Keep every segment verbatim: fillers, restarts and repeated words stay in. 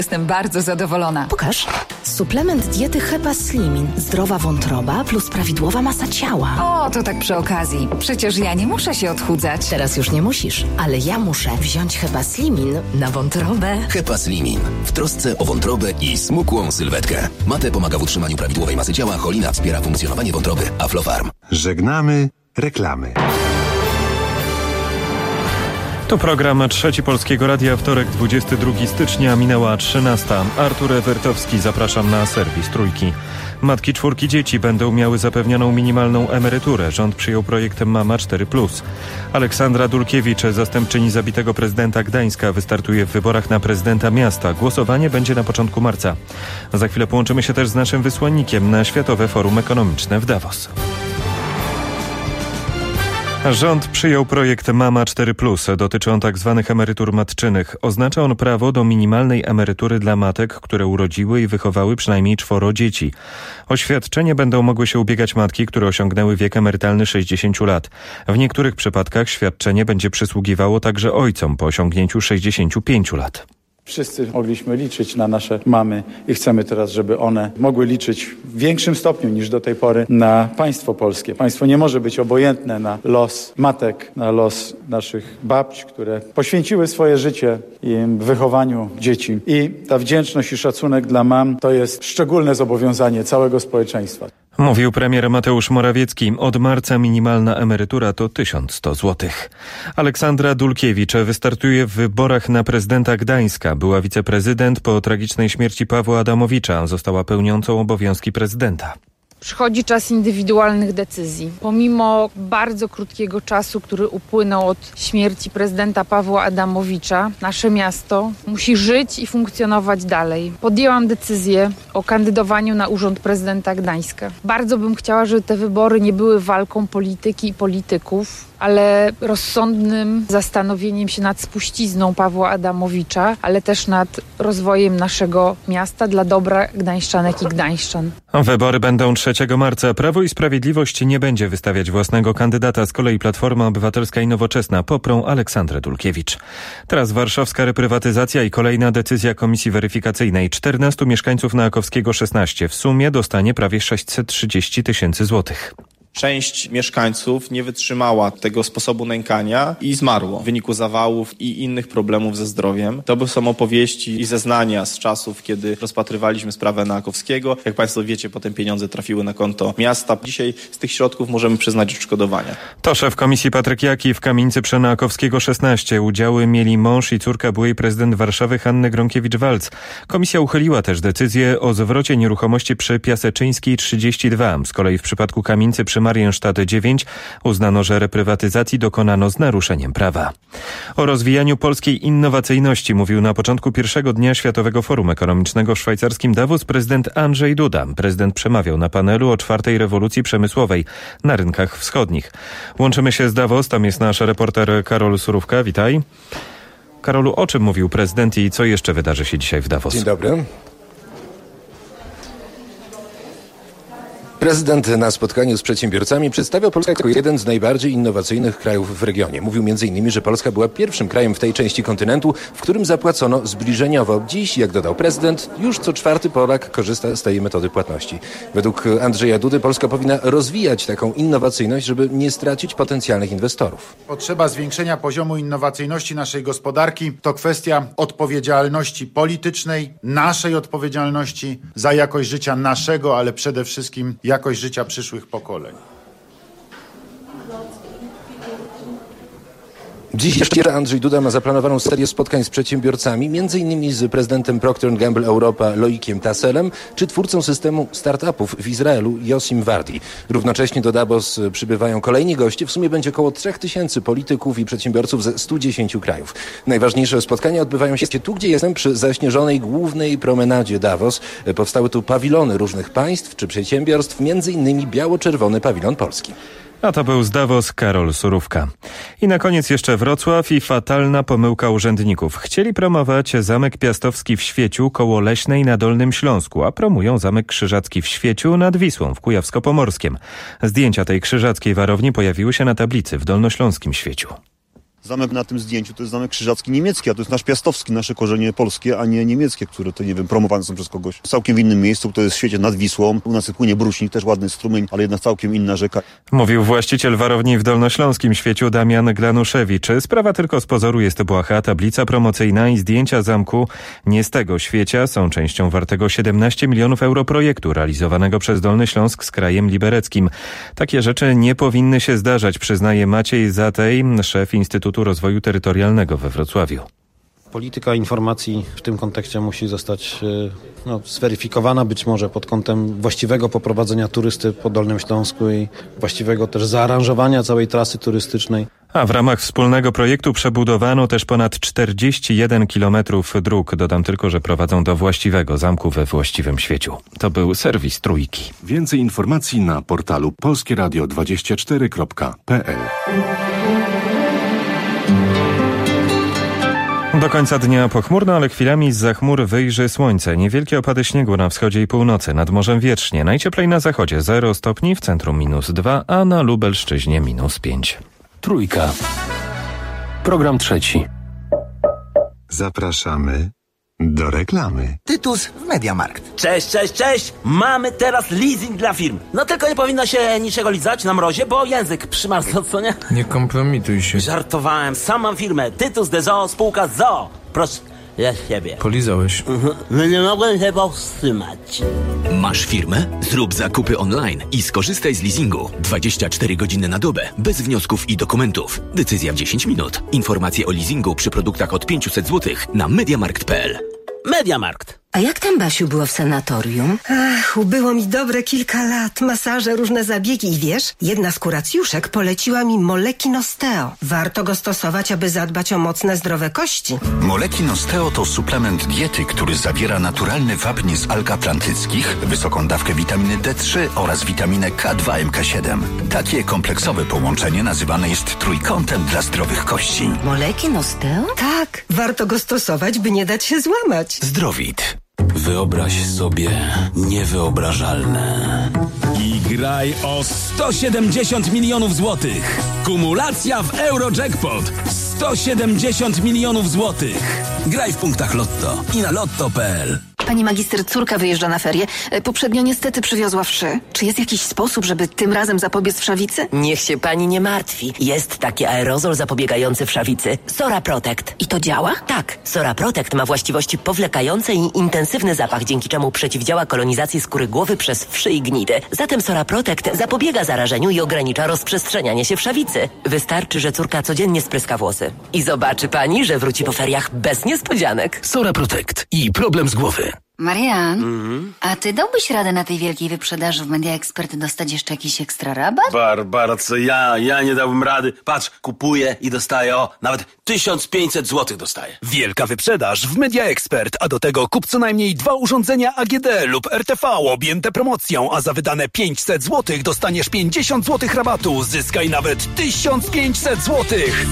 Jestem bardzo zadowolona. Pokaż. Suplement diety Hepa Slimin. Zdrowa wątroba plus prawidłowa masa ciała. O, to tak przy okazji. Przecież ja nie muszę się odchudzać. Teraz już nie musisz, ale ja muszę wziąć Hepa Slimin na wątrobę. Hepa Slimin. W trosce o wątrobę i smukłą sylwetkę. Mate pomaga w utrzymaniu prawidłowej masy ciała, cholina wspiera funkcjonowanie wątroby. Aflofarm. Żegnamy reklamy. To program Trzeci Polskiego Radia, wtorek dwudziestego drugiego stycznia, minęła trzynasta. Artur Ewertowski, zapraszam na serwis Trójki. Matki czwórki dzieci będą miały zapewnioną minimalną emeryturę. Rząd przyjął projekt Mama cztery plus. Aleksandra Dulkiewicz, zastępczyni zabitego prezydenta Gdańska, wystartuje w wyborach na prezydenta miasta. Głosowanie będzie na początku marca. Za chwilę połączymy się też z naszym wysłannikiem na Światowe Forum Ekonomiczne w Davos. Rząd przyjął projekt Mama cztery plus. Dotyczy on tzw. emerytur matczynych. Oznacza on prawo do minimalnej emerytury dla matek, które urodziły i wychowały przynajmniej czworo dzieci. O świadczenie będą mogły się ubiegać matki, które osiągnęły wiek emerytalny sześćdziesiąt lat. W niektórych przypadkach świadczenie będzie przysługiwało także ojcom po osiągnięciu sześćdziesięciu pięciu lat. Wszyscy mogliśmy liczyć na nasze mamy i chcemy teraz, żeby one mogły liczyć w większym stopniu niż do tej pory na państwo polskie. Państwo nie może być obojętne na los matek, na los naszych babć, które poświęciły swoje życie w wychowaniu dzieci. I ta wdzięczność i szacunek dla mam to jest szczególne zobowiązanie całego społeczeństwa. Mówił premier Mateusz Morawiecki. Od marca minimalna emerytura to tysiąc sto złotych. Aleksandra Dulkiewicz wystartuje w wyborach na prezydenta Gdańska. Była wiceprezydent po tragicznej śmierci Pawła Adamowicza. Została pełniącą obowiązki prezydenta. Przychodzi czas indywidualnych decyzji. Pomimo bardzo krótkiego czasu, który upłynął od śmierci prezydenta Pawła Adamowicza, nasze miasto musi żyć i funkcjonować dalej. Podjęłam decyzję o kandydowaniu na urząd prezydenta Gdańska. Bardzo bym chciała, żeby te wybory nie były walką polityki i polityków, ale rozsądnym zastanowieniem się nad spuścizną Pawła Adamowicza, ale też nad rozwojem naszego miasta dla dobra gdańszczanek i gdańszczan. Wybory będą trzeciego marca. Prawo i Sprawiedliwość nie będzie wystawiać własnego kandydata. Z kolei Platforma Obywatelska i Nowoczesna poprą Aleksandrę Dulkiewicz. Teraz warszawska reprywatyzacja i kolejna decyzja Komisji Weryfikacyjnej. czternastu mieszkańców na Akowskiego szesnaście w sumie dostanie prawie sześćset trzydzieści tysięcy złotych. Część mieszkańców nie wytrzymała tego sposobu nękania i zmarło w wyniku zawałów i innych problemów ze zdrowiem. To są opowieści i zeznania z czasów, kiedy rozpatrywaliśmy sprawę Noakowskiego. Jak Państwo wiecie, potem pieniądze trafiły na konto miasta. Dzisiaj z tych środków możemy przyznać odszkodowania. To szef komisji Patryk Jaki w kamienicy przy Noakowskiego szesnaście. Udziały mieli mąż i córka byłej prezydent Warszawy Hanny Gronkiewicz-Waltz. Komisja uchyliła też decyzję o zwrocie nieruchomości przy Piaseczyńskiej trzydzieści dwa. Z kolei w przypadku kamienicy przy Marienstadt dziewięć uznano, że reprywatyzacji dokonano z naruszeniem prawa. O rozwijaniu polskiej innowacyjności mówił na początku pierwszego dnia Światowego Forum Ekonomicznego w szwajcarskim Davos prezydent Andrzej Duda. Prezydent przemawiał na panelu o czwartej rewolucji przemysłowej na rynkach wschodnich. Łączymy się z Davos, tam jest nasz reporter Karol Surówka. Witaj. Karolu, o czym mówił prezydent i co jeszcze wydarzy się dzisiaj w Davos? Dzień dobry. Prezydent na spotkaniu z przedsiębiorcami przedstawiał Polskę jako jeden z najbardziej innowacyjnych krajów w regionie. Mówił między innymi, że Polska była pierwszym krajem w tej części kontynentu, w którym zapłacono zbliżeniowo. Dziś, jak dodał prezydent, już co czwarty Polak korzysta z tej metody płatności. Według Andrzeja Dudy Polska powinna rozwijać taką innowacyjność, żeby nie stracić potencjalnych inwestorów. Potrzeba zwiększenia poziomu innowacyjności naszej gospodarki to kwestia odpowiedzialności politycznej, naszej odpowiedzialności za jakość życia naszego, ale przede wszystkim jakość życia przyszłych pokoleń. Dziś jeszcze Andrzej Duda ma zaplanowaną serię spotkań z przedsiębiorcami, między innymi z prezydentem Procter and Gamble Europa Loikiem Tasselem, czy twórcą systemu startupów w Izraelu Yosim Wardi. Równocześnie do Davos przybywają kolejni goście. W sumie będzie około trzech tysięcy polityków i przedsiębiorców ze stu dziesięciu krajów. Najważniejsze spotkania odbywają się tu, gdzie jestem, przy zaśnieżonej głównej promenadzie Davos. Powstały tu pawilony różnych państw czy przedsiębiorstw, między innymi biało-czerwony pawilon polski. A to był z Davos Karol Surówka. I na koniec jeszcze Wrocław i fatalna pomyłka urzędników. Chcieli promować Zamek Piastowski w Świeciu koło Leśnej na Dolnym Śląsku, a promują Zamek Krzyżacki w Świeciu nad Wisłą w Kujawsko-Pomorskiem. Zdjęcia tej krzyżackiej warowni pojawiły się na tablicy w Dolnośląskim Świeciu. Zamek na tym zdjęciu to jest zamek krzyżacki niemiecki, a to jest nasz piastowski, nasze korzenie polskie, a nie niemieckie, które to, nie wiem, promowane są przez kogoś. Całkiem w innym miejscu, to jest w świecie nad Wisłą. U nas płynie Bruśnik, też ładny strumień, ale jednak całkiem inna rzeka. Mówił właściciel warowni w Dolnośląskim Świeciu Damian Glanuszewicz. Sprawa tylko z pozoru jest błaha, tablica promocyjna i zdjęcia zamku nie z tego świecia są częścią wartego siedemnaście milionów euro projektu realizowanego przez Dolny Śląsk z krajem libereckim. Takie rzeczy nie powinny się zdarzać, przyznaje Maciej Zatej, szef Instytutu Rozwoju Terytorialnego we Wrocławiu. Polityka informacji w tym kontekście musi zostać no, zweryfikowana być może pod kątem właściwego poprowadzenia turysty po Dolnym Śląsku i właściwego też zaaranżowania całej trasy turystycznej. A w ramach wspólnego projektu przebudowano też ponad czterdzieści jeden kilometrów dróg. Dodam tylko, że prowadzą do właściwego zamku we właściwym świeciu. To był serwis Trójki. Więcej informacji na portalu polskie radio dwadzieścia cztery kropka p l. Do końca dnia pochmurno, ale chwilami zza chmur wyjrzy słońce. Niewielkie opady śniegu na wschodzie i północy, nad morzem wietrznie. Najcieplej na zachodzie zero stopni, w centrum minus dwa, a na Lubelszczyźnie minus pięć. Trójka. Program trzeci. Zapraszamy do reklamy. Tytus w MediaMarkt. Cześć, cześć, cześć! Mamy teraz leasing dla firm. No tylko nie powinno się niczego lizać na mrozie, bo język przymarzł, co nie? Nie kompromituj się. Żartowałem, sam mam firmę. Tytus de Zoo, spółka z Zoo. Proszę, ja siebie. Polizałeś. Mhm. No nie mogłem się powstrzymać. Masz firmę? Zrób zakupy online i skorzystaj z leasingu. dwadzieścia cztery godziny na dobę, bez wniosków i dokumentów. Decyzja w dziesięć minut. Informacje o leasingu przy produktach od pięćset złotych na mediamarkt kropka p l. MediaMarkt. A jak tam, Basiu, było w sanatorium? Ach, ubyło mi dobre kilka lat. Masaże, różne zabiegi i wiesz, jedna z kuracjuszek poleciła mi Molekin Osteo. Warto go stosować, aby zadbać o mocne, zdrowe kości. Molekin Osteo to suplement diety, który zawiera naturalny wapń z alg atlantyckich, wysoką dawkę witaminy D trzy oraz witaminę K dwa M K siedem. Takie kompleksowe połączenie nazywane jest trójkątem dla zdrowych kości. Molekin Osteo? Tak, warto go stosować, by nie dać się złamać. Zdrowit. Wyobraź sobie niewyobrażalne. I graj o sto siedemdziesiąt milionów złotych. Kumulacja w Eurojackpot. sto siedemdziesiąt milionów złotych. Graj w punktach Lotto i na lotto kropka p l. Pani magister, córka wyjeżdża na ferie. Poprzednio niestety przywiozła wszy. Czy jest jakiś sposób, żeby tym razem zapobiec wszawicy? Niech się pani nie martwi. Jest taki aerozol zapobiegający wszawicy. Sora Protect. I to działa? Tak. Sora Protect ma właściwości powlekające i intensywny zapach, dzięki czemu przeciwdziała kolonizacji skóry głowy przez wszy i gnidy. Zatem Sora Protect zapobiega zarażeniu i ogranicza rozprzestrzenianie się wszawicy. Wystarczy, że córka codziennie spryska włosy. I zobaczy pani, że wróci po feriach bez niespodzianek. Sora Protect i problem z głowy. Marian, Mhm. a ty dałbyś radę na tej wielkiej wyprzedaży w Media Expert dostać jeszcze jakiś ekstra rabat? Barbara, co ja? Ja nie dałbym rady. Patrz, kupuję i dostaję, o, nawet tysiąc pięćset złotych dostaję. Wielka wyprzedaż w Media Expert, a do tego kup co najmniej dwa urządzenia A G D lub R T V objęte promocją, a za wydane pięćset złotych dostaniesz pięćdziesiąt złotych rabatu. Zyskaj nawet tysiąc pięćset złotych.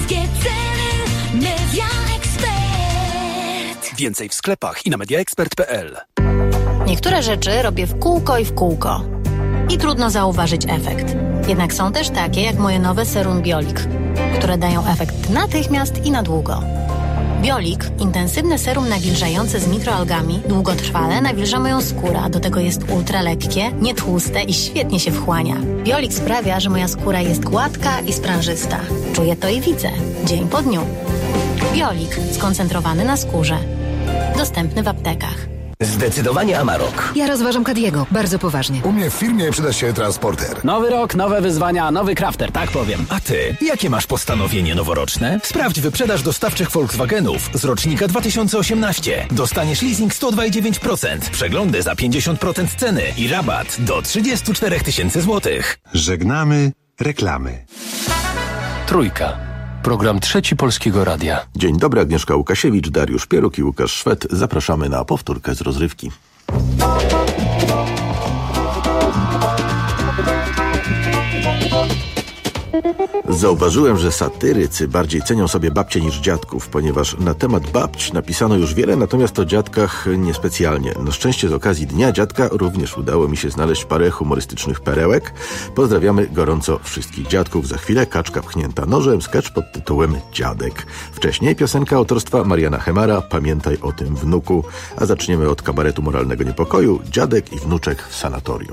Media Expert. Więcej w sklepach i na mediaexpert kropka p l. Niektóre rzeczy robię w kółko i w kółko. I trudno zauważyć efekt. Jednak są też takie jak moje nowe serum Biolik, które dają efekt natychmiast i na długo. Biolik, intensywne serum nawilżające z mikroalgami, długotrwale nawilża moją skórę, a do tego jest ultra lekkie, nietłuste i świetnie się wchłania. Biolik sprawia, że moja skóra jest gładka i sprężysta. Czuję to i widzę, dzień po dniu. Biolik, skoncentrowany na skórze. Dostępny w aptekach. Zdecydowanie Amarok. Ja rozważam Kadiego, bardzo poważnie. U mnie w firmie przyda się transporter. Nowy rok, nowe wyzwania, nowy crafter, tak powiem. A ty, jakie masz postanowienie noworoczne? Sprawdź wyprzedaż dostawczych Volkswagenów z rocznika dwa tysiące osiemnastego. Dostaniesz leasing sto dwa i dziewięć procent, przeglądy za pięćdziesiąt procent ceny i rabat do trzydzieści cztery tysiące złotych. Żegnamy reklamy. Trójka. Program Trzeci Polskiego Radia. Dzień dobry, Agnieszka Łukasiewicz, Dariusz Pieruk i Łukasz Szwed. Zapraszamy na powtórkę z rozrywki. Zauważyłem, że satyrycy bardziej cenią sobie babcie niż dziadków, ponieważ na temat babć napisano już wiele, natomiast o dziadkach niespecjalnie. Na szczęście z okazji Dnia Dziadka również udało mi się znaleźć parę humorystycznych perełek. Pozdrawiamy gorąco wszystkich dziadków. Za chwilę kaczka pchnięta nożem, sketch pod tytułem Dziadek. Wcześniej piosenka autorstwa Mariana Chemara, Pamiętaj o tym wnuku. A zaczniemy od kabaretu moralnego niepokoju, Dziadek i wnuczek w sanatorium.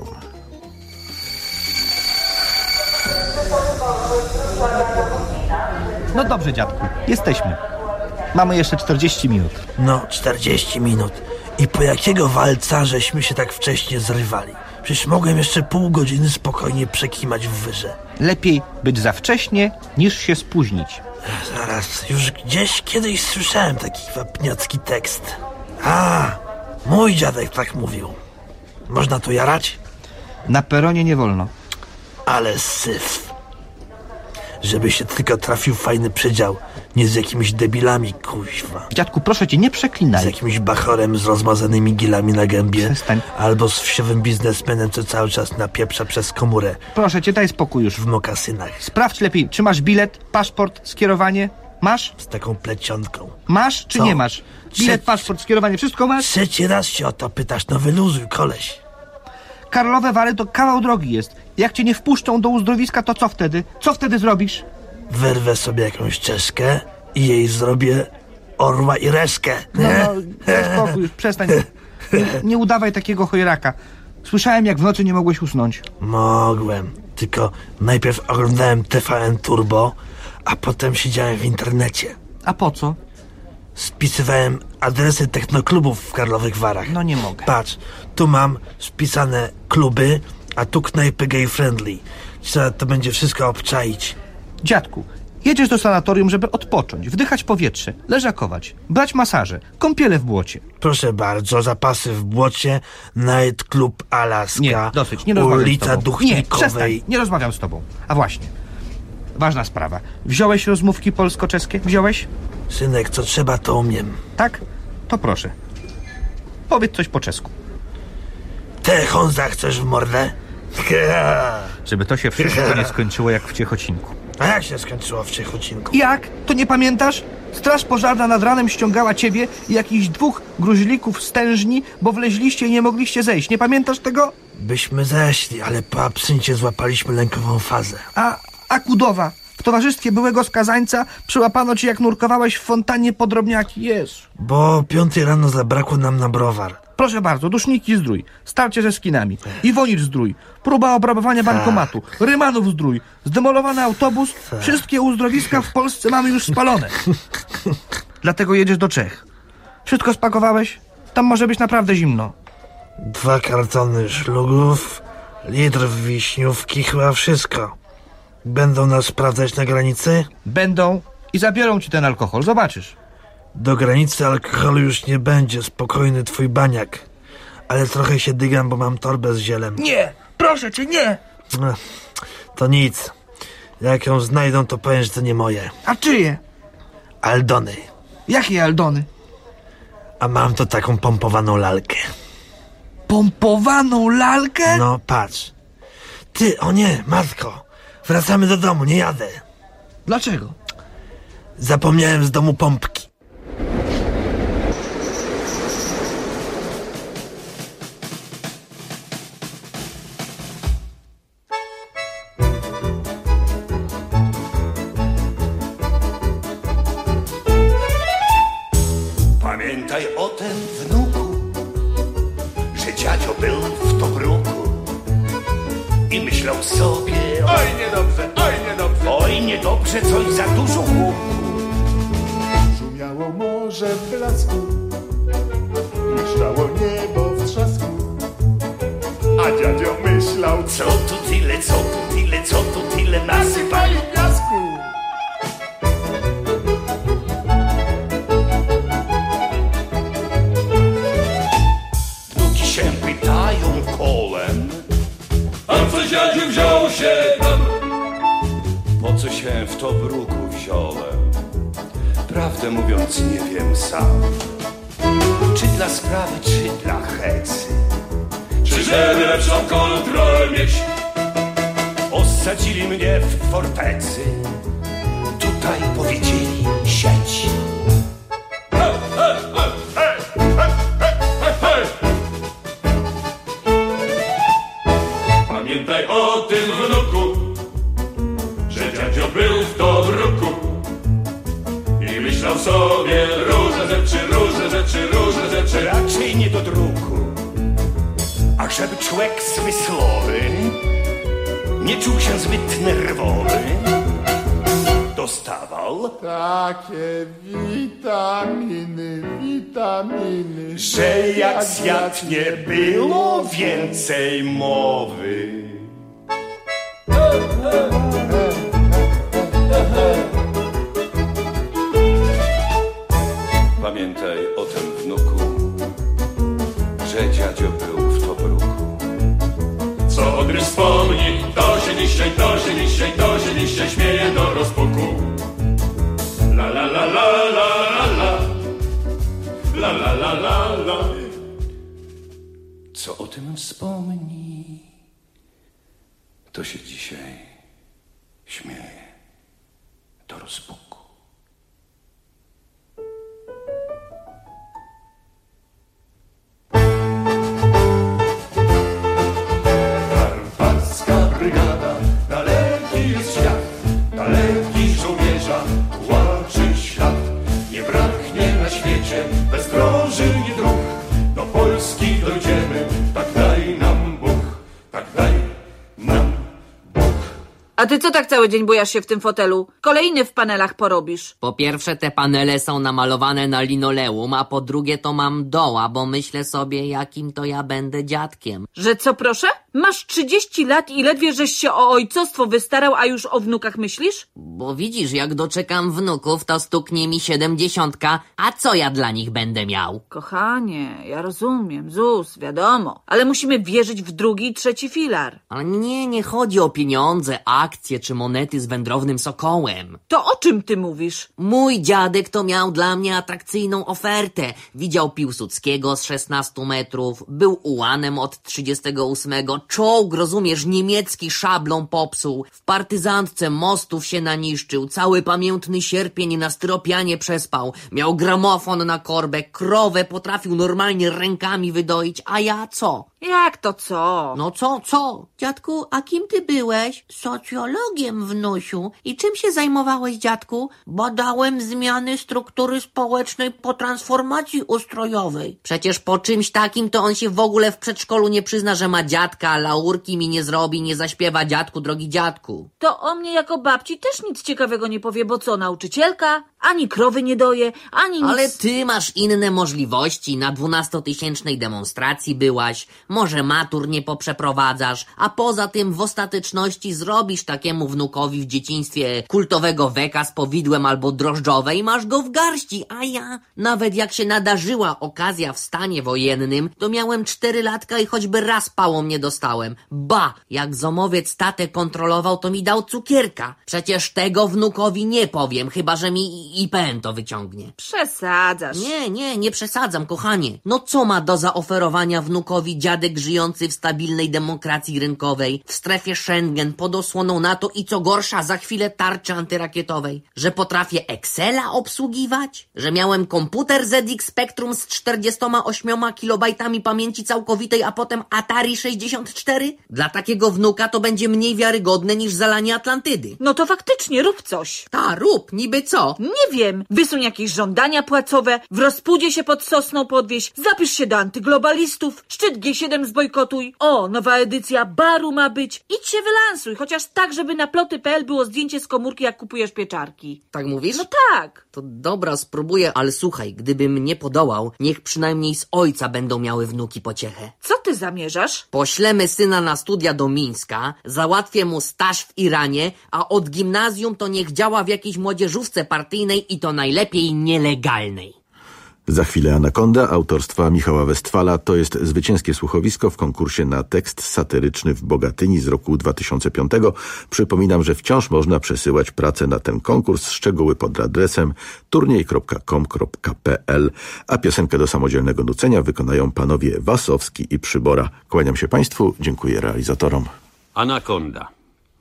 No dobrze, dziadku, jesteśmy. Mamy jeszcze czterdzieści minut. No, czterdzieści minut. I po jakiego walca żeśmy się tak wcześnie zrywali? Przecież mogłem jeszcze pół godziny spokojnie przekimać w wyrze. Lepiej być za wcześnie, niż się spóźnić. Zaraz, już gdzieś kiedyś słyszałem taki wapniacki tekst. A, mój dziadek tak mówił. Można tu jarać? Na peronie nie wolno. Ale syf. Żeby się tylko trafił fajny przedział, nie z jakimiś debilami, kuźwa. Dziadku, proszę cię, nie przeklinaj. Z jakimś bachorem z rozmazanymi gilami na gębie. Przestań. Albo z wsiowym biznesmenem, co cały czas napieprza przez komórę. Proszę cię, daj spokój już. W mokasynach. Sprawdź lepiej, czy masz bilet, paszport, skierowanie? Masz? Z taką plecionką. Masz czy co? nie masz? Bilet, paszport, skierowanie, wszystko masz? Trzeci raz się o to pytasz, no wyluzuj, koleś. Karlowe Wary to kawał drogi jest. Jak cię nie wpuszczą do uzdrowiska, to co wtedy? Co wtedy zrobisz? Wyrwę sobie jakąś czeszkę i jej zrobię orła i reszkę. No, no, spokój, już przestań. Nie, nie udawaj takiego chojraka. Słyszałem, jak w nocy nie mogłeś usnąć. Mogłem, tylko najpierw oglądałem T V N Turbo, a potem siedziałem w internecie. A po co? Spisywałem adresy technoklubów w Karlowych Warach. No nie mogę. Patrz, tu mam spisane kluby, a tu knajpy gay-friendly. Trzeba to będzie wszystko obczaić. Dziadku, jedziesz do sanatorium, żeby odpocząć, wdychać powietrze, leżakować, brać masaże, kąpiele w błocie. Proszę bardzo, zapasy w błocie, Night Club Alaska, nie, dosyć, nie rozmawiam ulica z tobą. Duchnikowej. Nie, przestań, nie rozmawiam z tobą. A właśnie, ważna sprawa. Wziąłeś rozmówki polsko-czeskie? Wziąłeś? Synek, co trzeba, to umiem. Tak? To proszę. Powiedz coś po czesku. Te Honza chcesz w mordę? Żeby to się wszystko nie skończyło jak w Ciechocinku. A jak się skończyło w Ciechocinku? Jak? To nie pamiętasz? Straż pożarna nad ranem ściągała ciebie i jakichś dwóch gruźlików z tężni, bo wleźliście i nie mogliście zejść. Nie pamiętasz tego? Byśmy zeszli, ale po absyncie złapaliśmy lękową fazę. A, a Kudowa? W towarzystwie byłego skazańca przyłapano cię, jak nurkowałeś w fontannie po drobniaki. Jezu. Bo o piątej rano zabrakło nam na browar. Proszę bardzo, Duszniki zdrój, starcie ze skinami, Iwonicz zdrój, próba obrabowania bankomatu, Rymanów zdrój, zdemolowany autobus, wszystkie uzdrowiska w Polsce mamy już spalone. Dlatego jedziesz do Czech. Wszystko spakowałeś? Tam może być naprawdę zimno. Dwa kartony szlugów, litr wiśniówki, chyba wszystko. Będą nas sprawdzać na granicy? Będą i zabiorą ci ten alkohol, zobaczysz. Do granicy alkoholu już nie będzie, spokojny twój baniak. Ale trochę się dygam, bo mam torbę z zielem. Nie, proszę cię, nie! No, to nic. Jak ją znajdą, to powiem, że to nie moje. A czyje? Aldony. Jakie Aldony? A mam to taką pompowaną lalkę. Pompowaną lalkę? No, patrz. Ty, o nie, matko. Wracamy do domu, nie jadę. Dlaczego? Zapomniałem z domu pompki. Pamiętaj o tym, wnuku, że dziadzio był w Tobruku i myślał sobie: oj niedobrze, oj niedobrze, oj niedobrze, coś za dużo łuku. Szumiało morze w blasku, błyszczało niebo w trzasku, a dziadzio myślał: co tu tyle, co tu tyle, co tu tyle nasypali piasku. Wnuki się pytają kołem: a co dziadziu wziął się tam? Po co się w Tobruku wziąłem? Prawdę mówiąc nie wiem sam. Czy dla sprawy, czy dla hecy, czy żeby lepszą kontrolę mieć? O Posadzili mnie w fortecy. Tutaj powiedzieli siedź. Hej, hej, hej, hej, hej, hej, hej. Pamiętaj o tym, wnuku, że dziadzio był w Tobruku i myślał sobie różne rzeczy, różne rzeczy, różne rzeczy. Raczej nie do druku. A żeby człowiek zmysłowy nie czuł się zbyt nerwowy, dostawał takie witaminy, witaminy, że jak zjadł nie było więcej mowy. Pamiętaj o tym, wnuku, że dziadzio był w Tobruku. Co odryż wspomni, to się dzisiaj, to się dzisiaj, to się dzisiaj śmieje do rozpuku. La la la la la la la la la la la. Co o tym wspomni, to się dzisiaj śmieje do rozpuku. Karpacka brygada, daleki jest świat, daleki żołnierza, płacze świat. Nie braknie na świecie bezdroży i dróg, do Polski dojdziemy, tak daj nam Bóg, tak daj nam Bóg. A ty co tak cały dzień bujasz się w tym fotelu? Kolejny w panelach porobisz. Po pierwsze, te panele są namalowane na linoleum, a po drugie to mam doła, bo myślę sobie, jakim to ja będę dziadkiem. Że co proszę? Masz trzydzieści lat i ledwie żeś się o ojcostwo wystarał, a już o wnukach myślisz? Bo widzisz, jak doczekam wnuków, to stuknie mi siedemdziesiątka, a co ja dla nich będę miał? Kochanie, ja rozumiem, Zus, wiadomo, ale musimy wierzyć w drugi i trzeci filar. Ale nie, nie chodzi o pieniądze, akcje czy monety z wędrownym sokołem. To o czym ty mówisz? Mój dziadek to miał dla mnie atrakcyjną ofertę. Widział Piłsudskiego z szesnastu metrów, był ułanem od trzydziestego ósmego, czołg, rozumiesz, niemiecki szablą popsuł, w partyzantce mostów się naniszczył, cały pamiętny sierpień na styropianie przespał, miał gramofon na korbę, krowę potrafił normalnie rękami wydoić, a ja co? Jak to co? No co, co? Dziadku, a kim ty byłeś? Socjologiem, wnusiu. I czym się zajmowałeś, dziadku? Badałem zmiany struktury społecznej po transformacji ustrojowej. Przecież po czymś takim to on się w ogóle w przedszkolu nie przyzna, że ma dziadka, laurki mi nie zrobi, nie zaśpiewa dziadku, drogi dziadku. To o mnie jako babci też nic ciekawego nie powie, bo co, nauczycielka? Ani krowy nie doje, ani nic... Ale ty masz inne możliwości. Na dwunastotysięcznej demonstracji byłaś. Może matur nie poprzeprowadzasz, a poza tym w ostateczności zrobisz takiemu wnukowi w dzieciństwie kultowego weka z powidłem albo drożdżowe i masz go w garści, a ja, nawet jak się nadarzyła okazja w stanie wojennym, to miałem cztery latka i choćby raz pałą nie dostałem. Ba, jak zomowiec tatę kontrolował, to mi dał cukierka. Przecież tego wnukowi nie powiem, chyba że mi I P N to wyciągnie. Przesadzasz. Nie, nie, nie przesadzam, kochanie. No co ma do zaoferowania wnukowi dziadek żyjący w stabilnej demokracji rynkowej, w strefie Schengen, pod osłoną NATO i co gorsza, za chwilę tarczy antyrakietowej? Że potrafię Excela obsługiwać? Że miałem komputer Z X Spectrum z czterdziestoma ośmioma kilobajtami pamięci całkowitej, a potem Atari sześćdziesiąt cztery? Dla takiego wnuka to będzie mniej wiarygodne niż zalanie Atlantydy. No to faktycznie rób coś. Ta, rób, niby co? Nie wiem, wysuń jakieś żądania płacowe, w rozpudzie się pod sosną podwieź, zapisz się do antyglobalistów, szczyt G siedem zbojkotuj. O, nowa edycja baru ma być. Idź się wylansuj, chociaż tak, żeby na ploty kropka p l było zdjęcie z komórki, jak kupujesz pieczarki. Tak mówisz? No tak. To dobra, spróbuję, ale słuchaj, gdybym nie podołał, niech przynajmniej z ojca będą miały wnuki pociechę. Co ty zamierzasz? Poślemy syna na studia do Mińska, załatwię mu staż w Iranie, a od gimnazjum to niech działa w jakiejś młodzieżówce partyjnej i to najlepiej nielegalnej. Za chwilę Anakonda autorstwa Michała Westfala to jest zwycięskie słuchowisko w konkursie na tekst satyryczny w Bogatyni z roku dwa tysiące piątego. Przypominam, że wciąż można przesyłać pracę na ten konkurs, szczegóły pod adresem turniej kropka com kropka p l, a piosenkę do samodzielnego nucenia wykonają panowie Wasowski i Przybora. Kłaniam się Państwu, dziękuję realizatorom. Anakonda.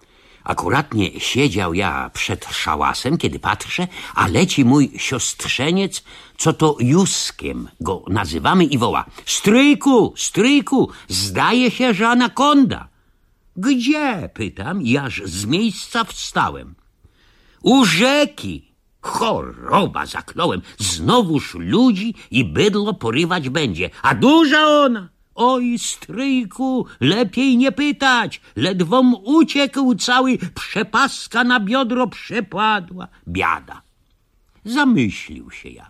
Akuratnie siedział ja przed szałasem, kiedy patrzę, a leci mój siostrzeniec, co to Józkiem go nazywamy, i woła: stryjku, stryjku, zdaje się, że anakonda. Gdzie? Pytam i aż z miejsca wstałem. U rzeki. Choroba, zakląłem. Znowuż ludzi i bydło porywać będzie. A duża ona. Oj, stryjku, lepiej nie pytać. Ledwom uciekł cały, przepaska na biodro przepadła. Biada. Zamyślił się ja.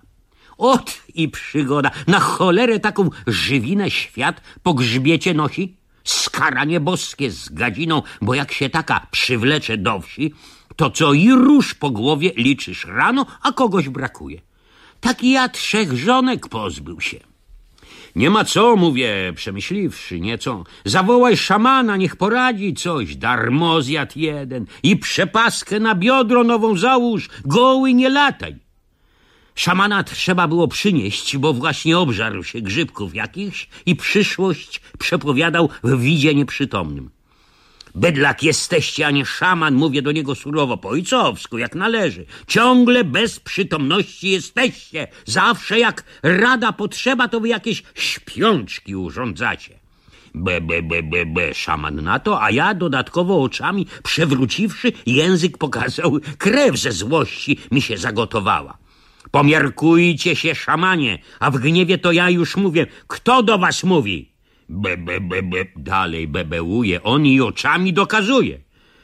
Ot i przygoda. Na cholerę taką żywinę świat po grzbiecie nosi? Skaranie boskie z gadziną, bo jak się taka przywlecze do wsi, to co i róż po głowie liczysz rano, a kogoś brakuje. Taki ja trzech żonek pozbył się. Nie ma co, mówię, przemyśliwszy nieco. Zawołaj szamana, niech poradzi coś. Darmozjad jeden i przepaskę na biodro nową załóż. Goły nie lataj. Szamana trzeba było przynieść, bo właśnie obżarł się grzybków jakichś i przyszłość przepowiadał w widzie nieprzytomnym. Bydlak jesteście, a nie szaman, mówię do niego surowo, po ojcowsku, jak należy. Ciągle bez przytomności jesteście. Zawsze jak rada potrzeba, to wy jakieś śpiączki urządzacie. Be, be, be, be, be, szaman na to, a ja dodatkowo oczami przewróciwszy, język pokazał, krew ze złości mi się zagotowała. Pomiarkujcie się, szamanie, a w gniewie to ja już mówię. Kto do was mówi? Be, be, be, be. Dalej bebełuje on i oczami dokazuje.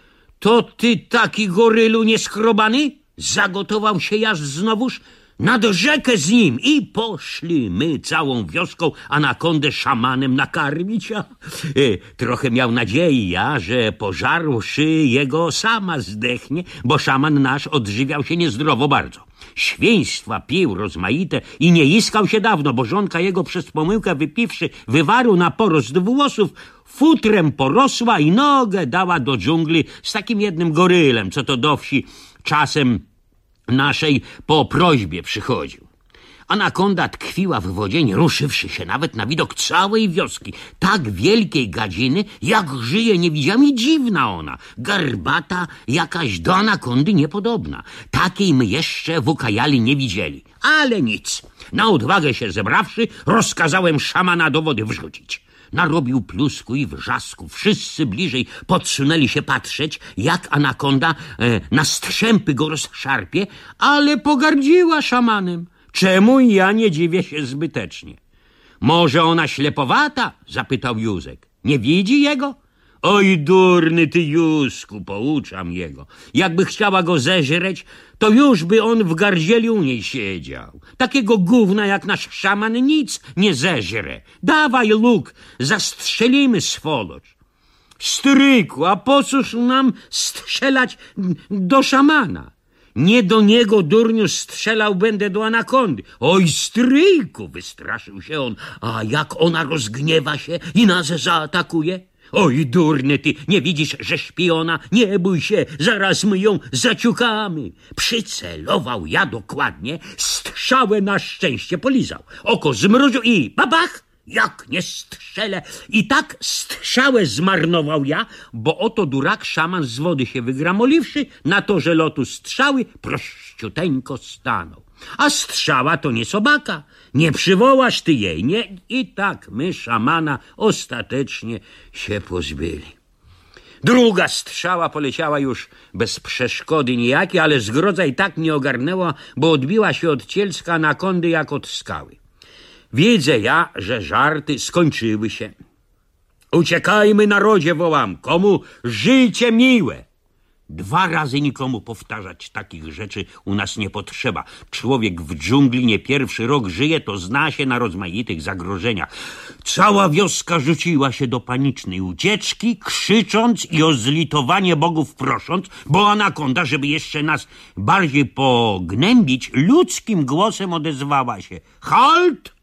To ty taki gorylu nieskrobany? Zagotował się jaż znowuż nad rzekę z nim i poszli my całą wioską anakondę szamanem nakarmić. A, e, trochę miał nadziei ja, że pożarłszy jego sama zdechnie, bo szaman nasz odżywiał się niezdrowo bardzo. Świństwa pił rozmaite i nie iskał się dawno, bo żonka jego przez pomyłkę wypiwszy wywaru na porost włosów, futrem porosła i nogę dała do dżungli z takim jednym gorylem, co to do wsi czasem naszej po prośbie przychodził. Anakonda tkwiła w wodzie, nie ruszywszy się nawet na widok całej wioski. Tak wielkiej gadziny, jak żyje, nie widziałem, i dziwna ona. Garbata, jakaś do anakondy niepodobna. Takiej my jeszcze w Ukajali nie widzieli. Ale nic. Na odwagę się zebrawszy, rozkazałem szamana do wody wrzucić. Narobił plusku i wrzasku. Wszyscy bliżej podsunęli się patrzeć, jak anakonda e, na strzępy go rozszarpie, ale pogardziła szamanem. Czemu ja nie dziwię się zbytecznie? Może ona ślepowata? Zapytał Józek. Nie widzi jego? Oj, durny ty, Józku, pouczam jego. Jakby chciała go zeżreć, to już by on w gardzieli u niej siedział. Takiego gówna jak nasz szaman nic nie zeżre. Dawaj luk, zastrzelimy swolocz. Stryku, a po cóż nam strzelać do szamana? Nie do niego, durniu, strzelał będę do anakondy. Oj, stryjku, wystraszył się on. A jak ona rozgniewa się i nas zaatakuje? Oj, durny ty, nie widzisz, że śpi ona? Nie bój się, zaraz my ją zaciukamy. Przycelował ja dokładnie, strzałę na szczęście polizał. Oko zmrużył i babach! Jak nie strzelę. I tak strzałę zmarnował ja, bo oto durak szaman z wody się wygramoliwszy, na torze lotu strzały prościuteńko stanął. A strzała to nie sobaka. Nie przywołasz ty jej, nie? I tak my szamana ostatecznie się pozbyli. Druga strzała poleciała już bez przeszkody nijakiej, ale zgrodza i tak mnie ogarnęła, bo odbiła się od cielska anakondy jak od skały. Widzę ja, że żarty skończyły się. Uciekajmy, narodzie, wołam. Komu życie miłe. Dwa razy nikomu powtarzać takich rzeczy u nas nie potrzeba. Człowiek w dżungli nie pierwszy rok żyje, to zna się na rozmaitych zagrożeniach. Cała wioska rzuciła się do panicznej ucieczki, krzycząc i o zlitowanie bogów prosząc, bo anakonda, żeby jeszcze nas bardziej pognębić, ludzkim głosem odezwała się. Halt!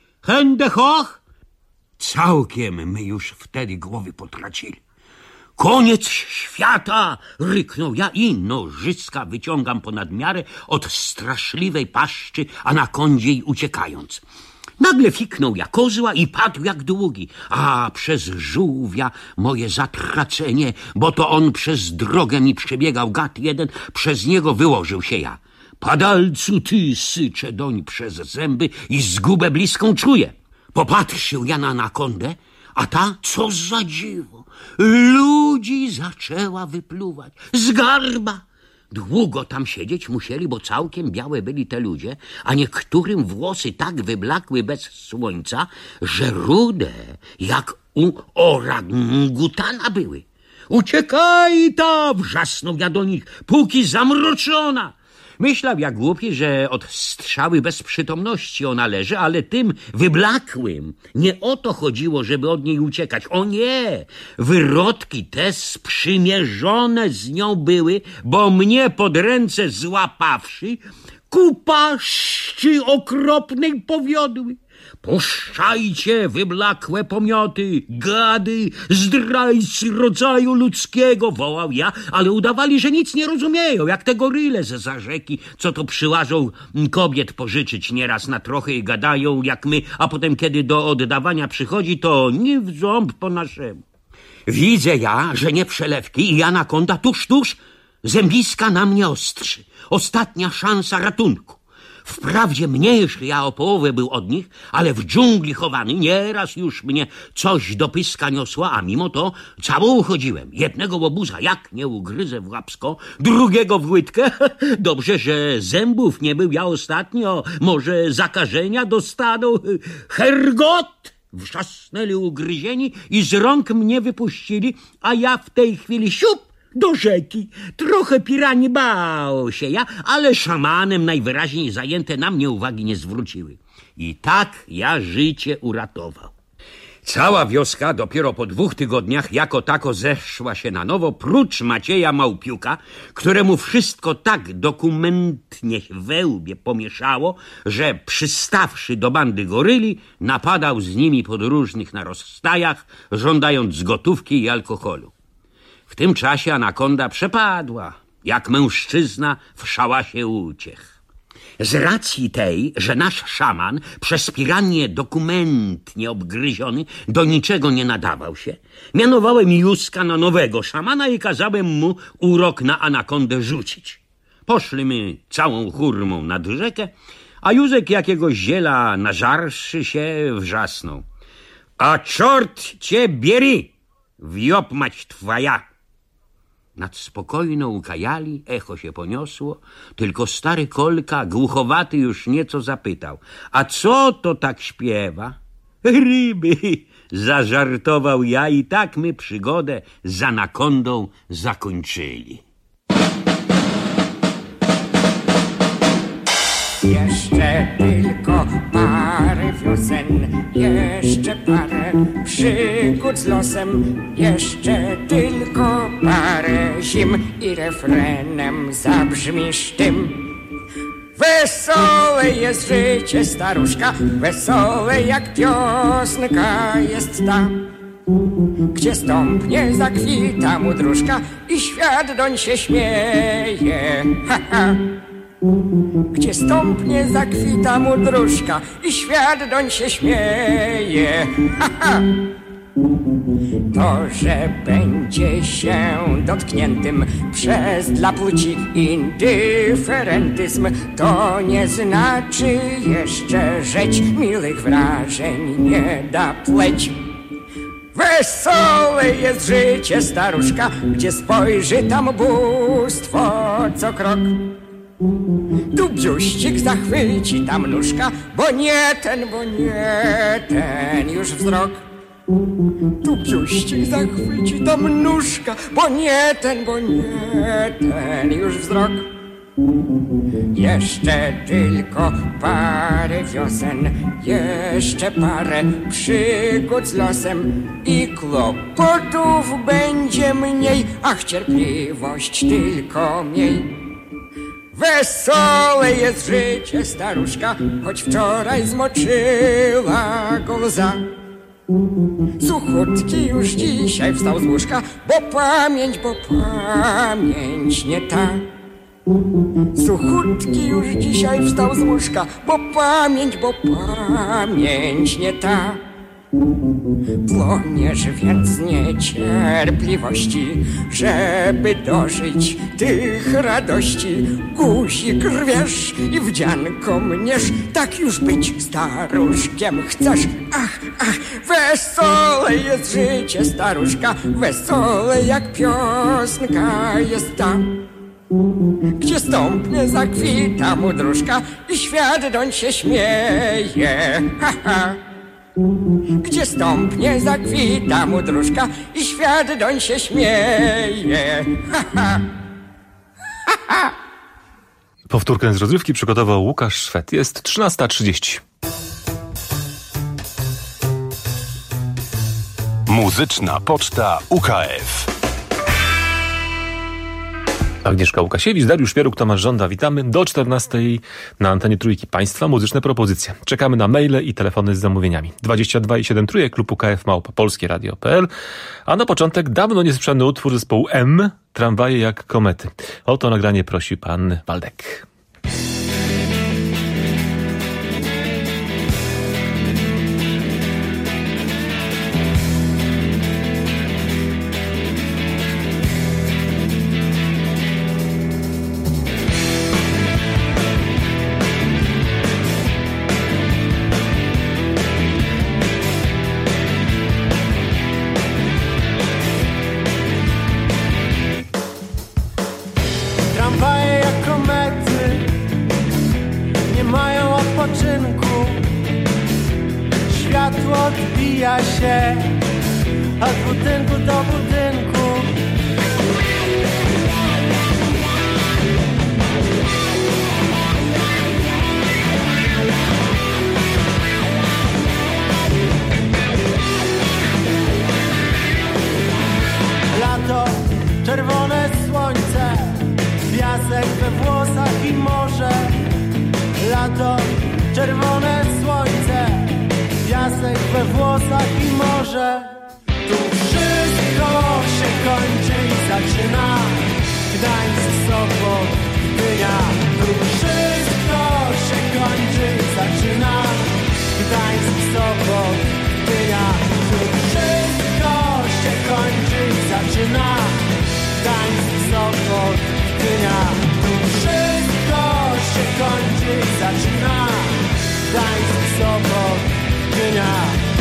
Hände hoch! Całkiem my już wtedy głowy potracili. Koniec świata! Ryknął ja i nożyska wyciągam ponad miarę od straszliwej paszczy anakondziej uciekając. Nagle fiknął jak kozła i padł jak długi, a przez żółwia moje zatracenie, bo to on przez drogę mi przebiegał gad jeden, przez niego wyłożył się ja. Padalcu ty, syczę doń przez zęby i zgubę bliską czuję. Popatrzył ja na anakondę, a ta, co za dziwo, ludzi zaczęła wypluwać z garba. Długo tam siedzieć musieli, bo całkiem białe byli te ludzie, a niektórym włosy tak wyblakły bez słońca, że rude jak u orangutana były. Uciekaj ta, wrzasnął ja do nich, póki zamroczona. Myślał jak głupi, że od strzały bez przytomności ona leży, ale tym wyblakłym nie o to chodziło, żeby od niej uciekać. O nie! Wyrodki te sprzymierzone z nią były, bo mnie pod ręce złapawszy, ku paszczy okropnej powiodły. Puszczajcie, wyblakłe pomioty, gady, zdrajcy rodzaju ludzkiego, wołał ja, ale udawali, że nic nie rozumieją, jak te goryle ze za rzeki, co to przyłażą kobiet pożyczyć nieraz na trochę i gadają jak my, a potem kiedy do oddawania przychodzi, to nie w ząb po naszemu. Widzę ja, że nie przelewki i anakonda tuż, tuż, zębiska na mnie ostrzy. Ostatnia szansa ratunku. Wprawdzie mniejszy ja o połowę był od nich, ale w dżungli chowany nieraz już mnie coś do pyska niosło, a mimo to cało uchodziłem. Jednego łobuza jak nie ugryzę w łapsko, drugiego w łydkę. Dobrze, że zębów nie był ja ostatnio, może zakażenia dostaną. Hergot! Wrzasnęli ugryzieni i z rąk mnie wypuścili, a ja w tej chwili siup do rzeki. Trochę pirani bał się ja, ale szamanem najwyraźniej zajęte na mnie uwagi nie zwróciły. I tak ja życie uratował. Cała wioska dopiero po dwóch tygodniach jako tako zeszła się na nowo, prócz Macieja Małpiuka, któremu wszystko tak dokumentnie we łbie pomieszało, że przystawszy do bandy goryli, napadał z nimi podróżnych na rozstajach, żądając gotówki i alkoholu. W tym czasie anakonda przepadła, jak mężczyzna w szałasie uciech. Z racji tej, że nasz szaman przez piranię dokumentnie obgryziony do niczego nie nadawał się, mianowałem Józka na nowego szamana i kazałem mu urok na anakondę rzucić. Poszli my całą hurmą nad rzekę, a Józek jakiegoś ziela nażarszy się wrzasnął. A czort cię bieri, wjop mać twoja! Nad spokojną kajali echo się poniosło, tylko stary Kolka, głuchowaty już nieco zapytał. A co to tak śpiewa? Ryby, zażartował ja i tak my przygodę z anakondą zakończyli. Jeszcze tylko parę wiosen, jeszcze parę przygód z losem, jeszcze tylko parę zim i refrenem zabrzmisz tym. Wesołe jest życie, staruszka, wesołe jak wiosnka jest ta, gdzie stąpnie zakwita mu dróżka i świat doń się śmieje. Ha, ha. Gdzie stąpnie zakwita mu dróżka i świat doń się śmieje. Ha, ha. To, że będzie się dotkniętym przez dla płci indyferentyzm, to nie znaczy jeszcze rzeć miłych wrażeń nie da pleć. Wesołe jest życie, staruszka, gdzie spojrzy tam bóstwo co krok. Tu biuścik zachwyci tam nóżka, bo nie ten, bo nie ten już wzrok. Tu biuścik zachwyci tam nóżka, bo nie ten, bo nie ten już wzrok. Jeszcze tylko parę wiosen, jeszcze parę przygód z losem i kłopotów będzie mniej, ach cierpliwość tylko miej. Wesołe jest życie, staruszka, choć wczoraj zmoczyła go łza. Suchutki już dzisiaj wstał z łóżka, bo pamięć, bo pamięć nie ta. Suchutki już dzisiaj wstał z łóżka, bo pamięć, bo pamięć nie ta. Płoniesz więc z niecierpliwości, żeby dożyć tych radości. Guzik rwiesz i wdzianko mniesz, tak już być staruszkiem chcesz. Ach, ach, wesole jest życie staruszka, wesole jak piosenka jest ta. Gdzie stąpnie zakwita mu dróżka i świat doń się śmieje. Ha, ha. Gdzie stąpnie zakwita mu dróżka i świat doń się śmieje. Ha, ha. Ha, ha. Powtórkę z rozrywki przygotował Łukasz Szwed. Jest trzynasta trzydzieści. Muzyczna Poczta U K F. Agnieszka Łukasiewicz, Dariusz Pieruk, Tomasz Żąda. Witamy. Do czternastej na antenie Trójki Państwa muzyczne propozycje. Czekamy na maile i telefony z zamówieniami. dwadzieścia dwa i siedem trójek, klub U K F małpa polskie radio kropka p l. A na początek dawno niesłyszany utwór zespołu M, Tramwaje jak komety. O to nagranie prosi pan Waldek. Się od budynku do budynku. Lato, czerwone słońce, piasek we włosach i morze. Lato, czerwone słońce, piasek we włosach i morze. Tu wszystko się kończy i zaczyna. Gdańsk, Sopot, Gdynia. Tu wszystko się kończy i zaczyna. Gdańsk, Sopot, Gdynia. Tu wszystko się kończy i zaczyna. Gdańsk, Sopot, Gdynia. Tu wszystko się kończy i zaczyna. Gdańsk, Sopot, Gdynia.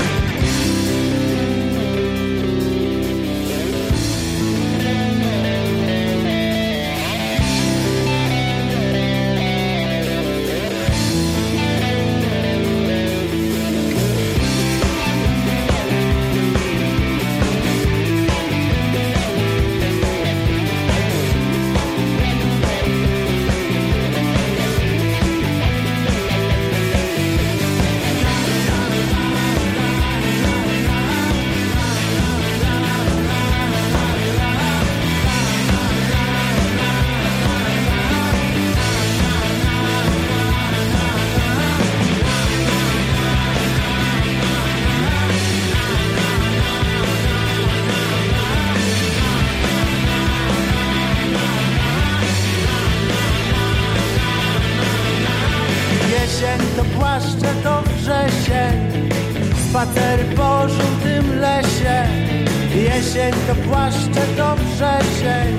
Spacer po żółtym lesie. Jesień to płaszcze to wrzesień.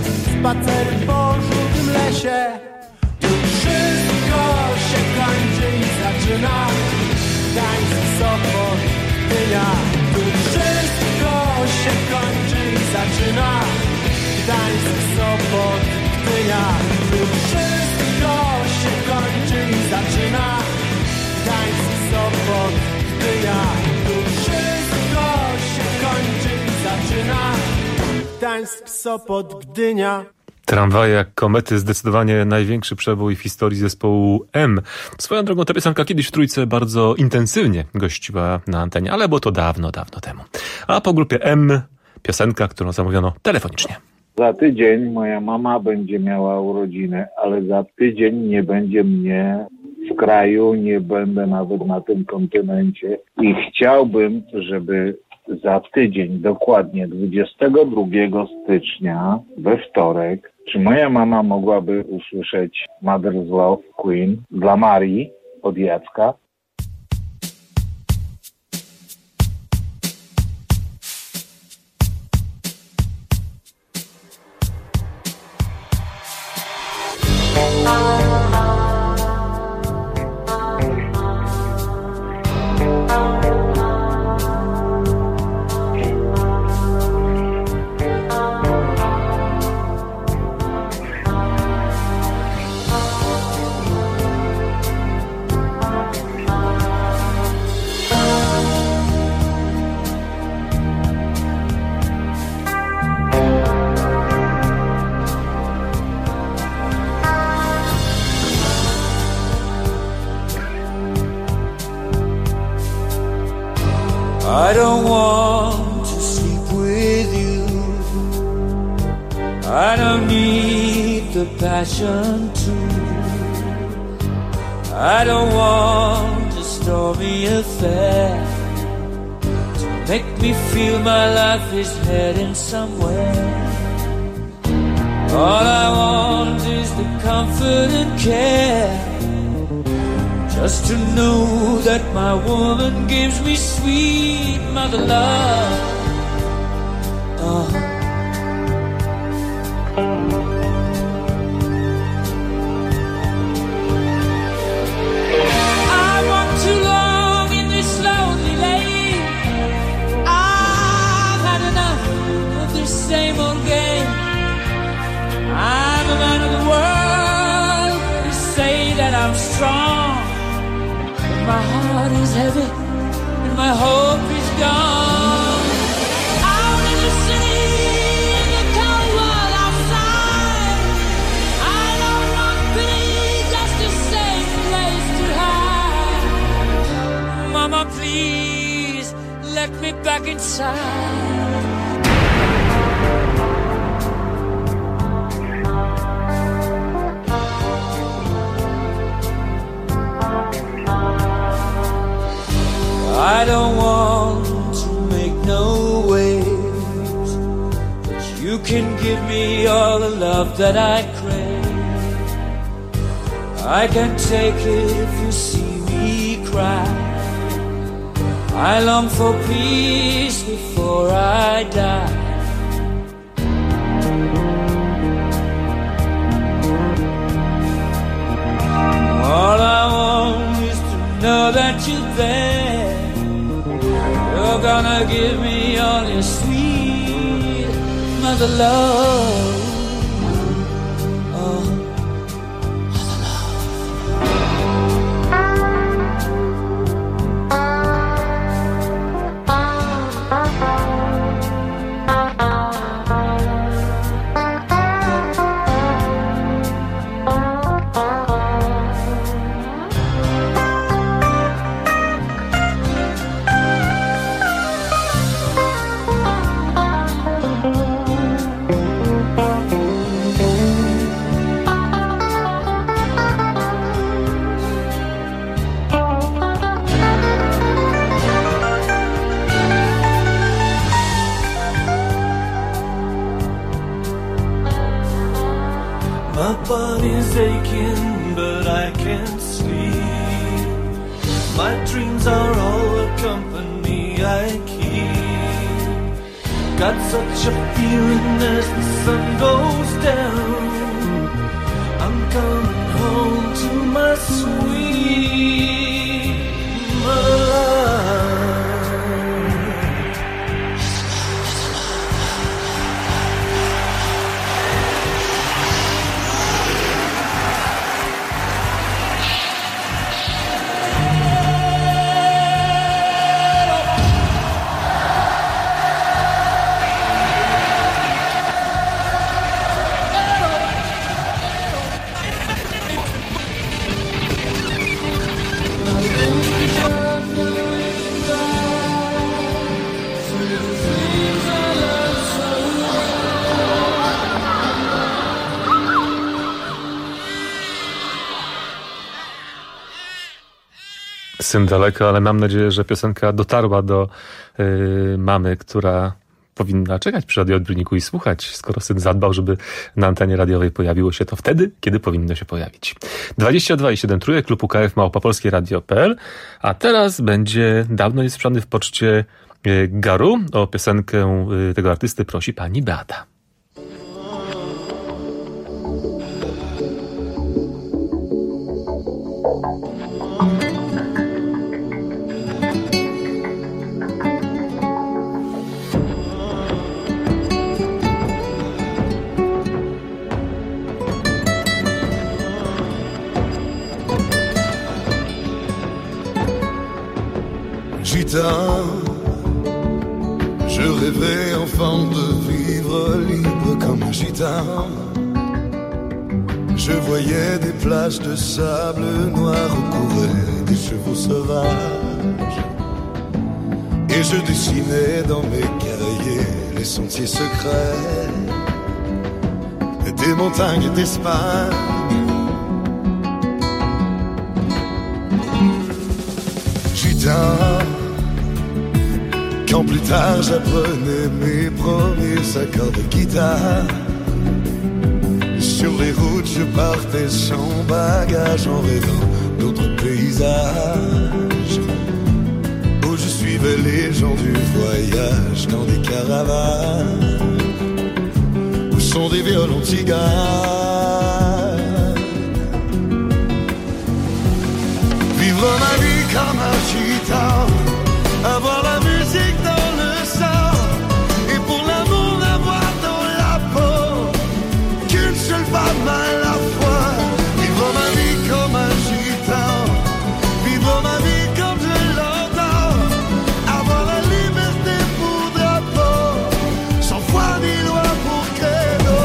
Spacer po żółtym lesie. Tu wszystko się kończy i zaczyna. Gdańsk, Sopot, Gdynia. Tu wszystko się kończy i zaczyna. Gdańsk, Sopot, Gdynia. Tu wszystko się kończy i zaczyna. Gdańsk, Sopot, Gdynia. Tu wszystko się kończy i zaczyna. Gdańsk, Sopot, Gdynia. Tramwaje jak komety, zdecydowanie największy przebój w historii zespołu M. Swoją drogą ta piosenka kiedyś w Trójce bardzo intensywnie gościła na antenie, ale było to dawno, dawno temu. A po grupie M piosenka, którą zamówiono telefonicznie. Za tydzień moja mama będzie miała urodziny, ale za tydzień nie będzie mnie w kraju, nie będę nawet na tym kontynencie i chciałbym, żeby za tydzień, dokładnie dwudziestego drugiego stycznia, we wtorek, Czy moja mama mogłaby usłyszeć Mother's Love Queen dla Marii od Jacka? I don't want to sleep with you. I don't need the passion too. I don't want a stormy affair to make me feel my life is heading somewhere. All I want is the comfort and care, just to know that my woman gives me sweet mother love. Oh. I walked too long in this lonely lane. I've had enough of this same old game. I'm a man of the world. They say that I'm strong. My heart is heavy and my hope is gone. Out in the city, in the cold world outside, I don't want pity, just a safe place to hide. Mama, please, let me back inside. I don't want to make no waves, but you can give me all the love that I crave. I can take it if you see me cry. I long for peace before I die. All I want is to know that you're there. You're gonna give me all your sweet mother love. Oh, mother love. My body's aching, but I can't sleep. My dreams are all the company I keep. Got such a feeling as the sun goes down, I'm coming home to my sweet love. Syn daleko, ale mam nadzieję, że piosenka dotarła do y, mamy, która powinna czekać przy radioodbiorniku i słuchać, skoro syn zadbał, żeby na antenie radiowej pojawiło się to wtedy, kiedy powinno się pojawić. dwadzieścia dwa i siedem trójek, klub U K F małpa polskie radio kropka p l, a teraz będzie dawno niesłyszany w poczcie Garu. O piosenkę tego artysty prosi pani Beata. Gitan, je rêvais enfant de vivre libre comme un gitan. Je voyais des plages de sable noir courir des chevaux sauvages. Et je dessinais dans mes cahiers les sentiers secrets des montagnes d'Espagne. Gitan, quand plus tard j'apprenais mes premiers accords de guitare, sur les routes je partais sans bagage en rêvant d'autres paysages, où je suivais les gens du voyage dans des caravanes, où sont des violons tziganes. Vivre ma vie comme un gitan, avoir la musique dans le sang, et pour l'amour l'avoir dans la peau, qu'une seule femme à la fois. Vivre ma vie comme un gitan, vivre ma vie comme je l'entends, avoir la liberté pour drapeau, sans foi ni loi pour credo.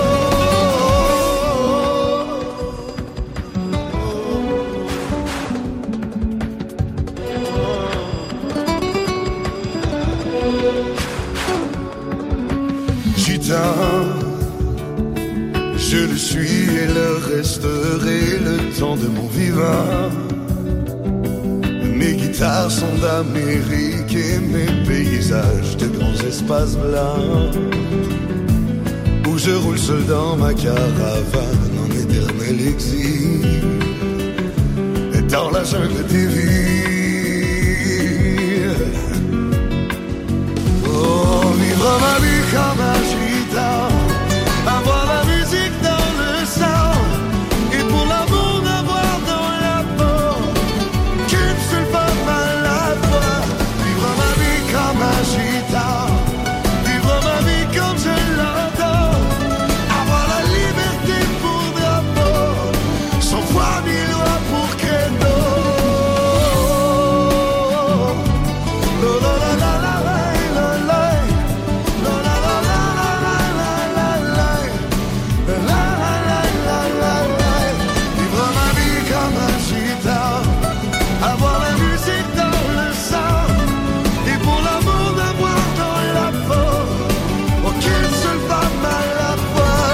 Je le suis et le resterai le temps de mon vivant. Mes guitares sont d'Amérique et mes paysages de grands espaces blancs, où je roule seul dans ma caravane en éternel exil, dans la jungle des villes. Oh, vivre ma vie comme un gitan, avoir la musique dans le sang, et pour l'amour d'avoir dans la peau qu'une seule femme à la fois. Vivre ma vie comme un gitan, vivre ma vie comme je l'entends, avoir la liberté pour drapeau, sans foi ni loi pour credo. La la la la la la la la. Avoir la musique dans le sang, et pour l'amour d'avoir dans la peau, aucune seule femme à la fois.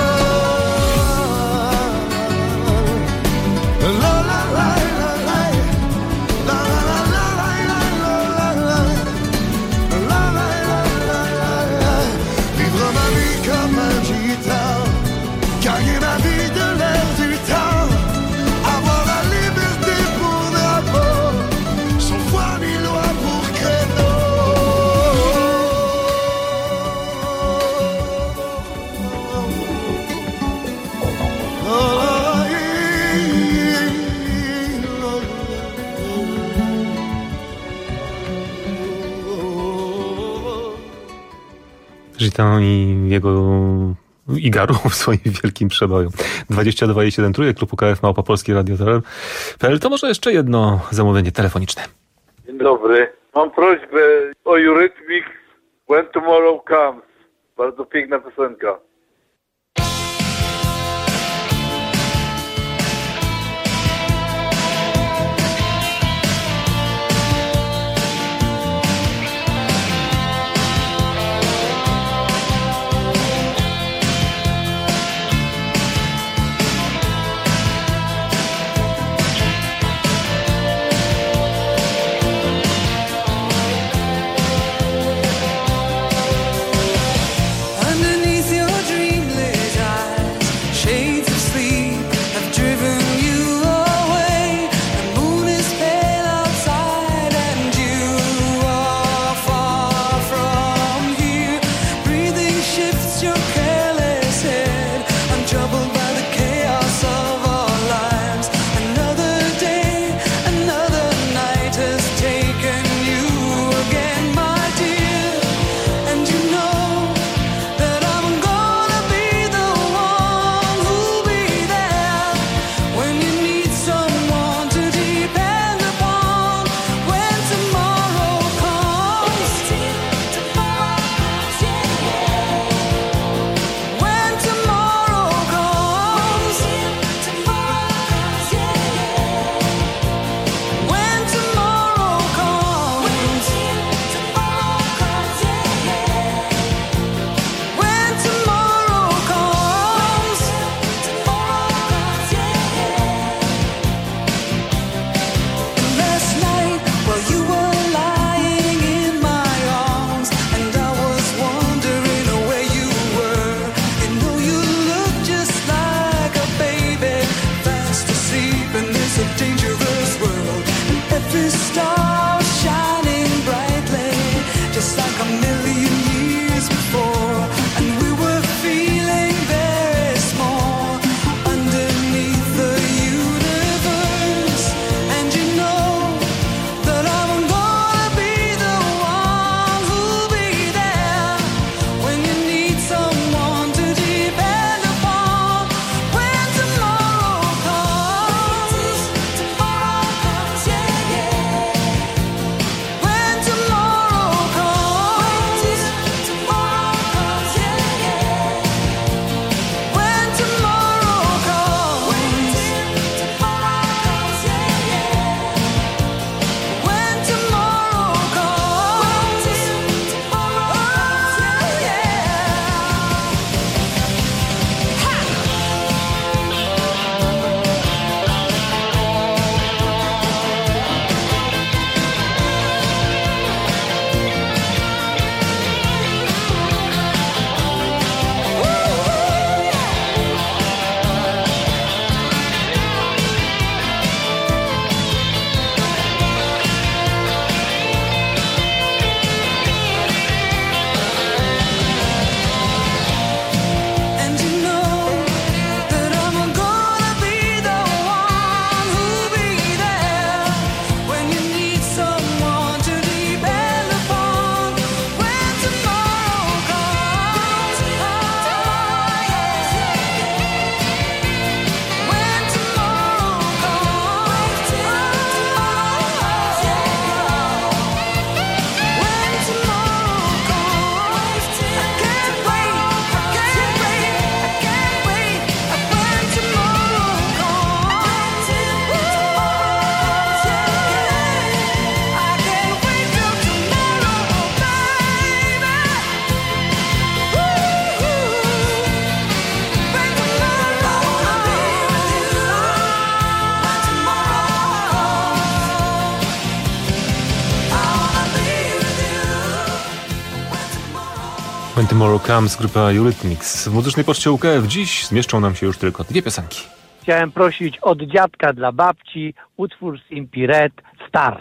La la la la la, la la la la la la la, la la la la. Vivre ma vie comme un gitan, gagner ma vie de l'air du temps, avoir la liberté pour drapeau, sans foi ni loi pour credo. Oh, Gitan i jego i Garu w swoim wielkim przeboju. dwadzieścia dwa i siedem trójek, klub U K F małpa polskie radio kropka p l. To może jeszcze jedno zamówienie telefoniczne. Dzień dobry. Mam prośbę o Eurythmics When Tomorrow Comes. Bardzo piękna piosenka. When Tomorrow Comes, grupa Eurythmics. W muzycznej poczcie U K F dziś zmieszczą nam się już tylko dwie piosenki. Chciałem prosić od dziadka dla babci utwór Simply Red Stars.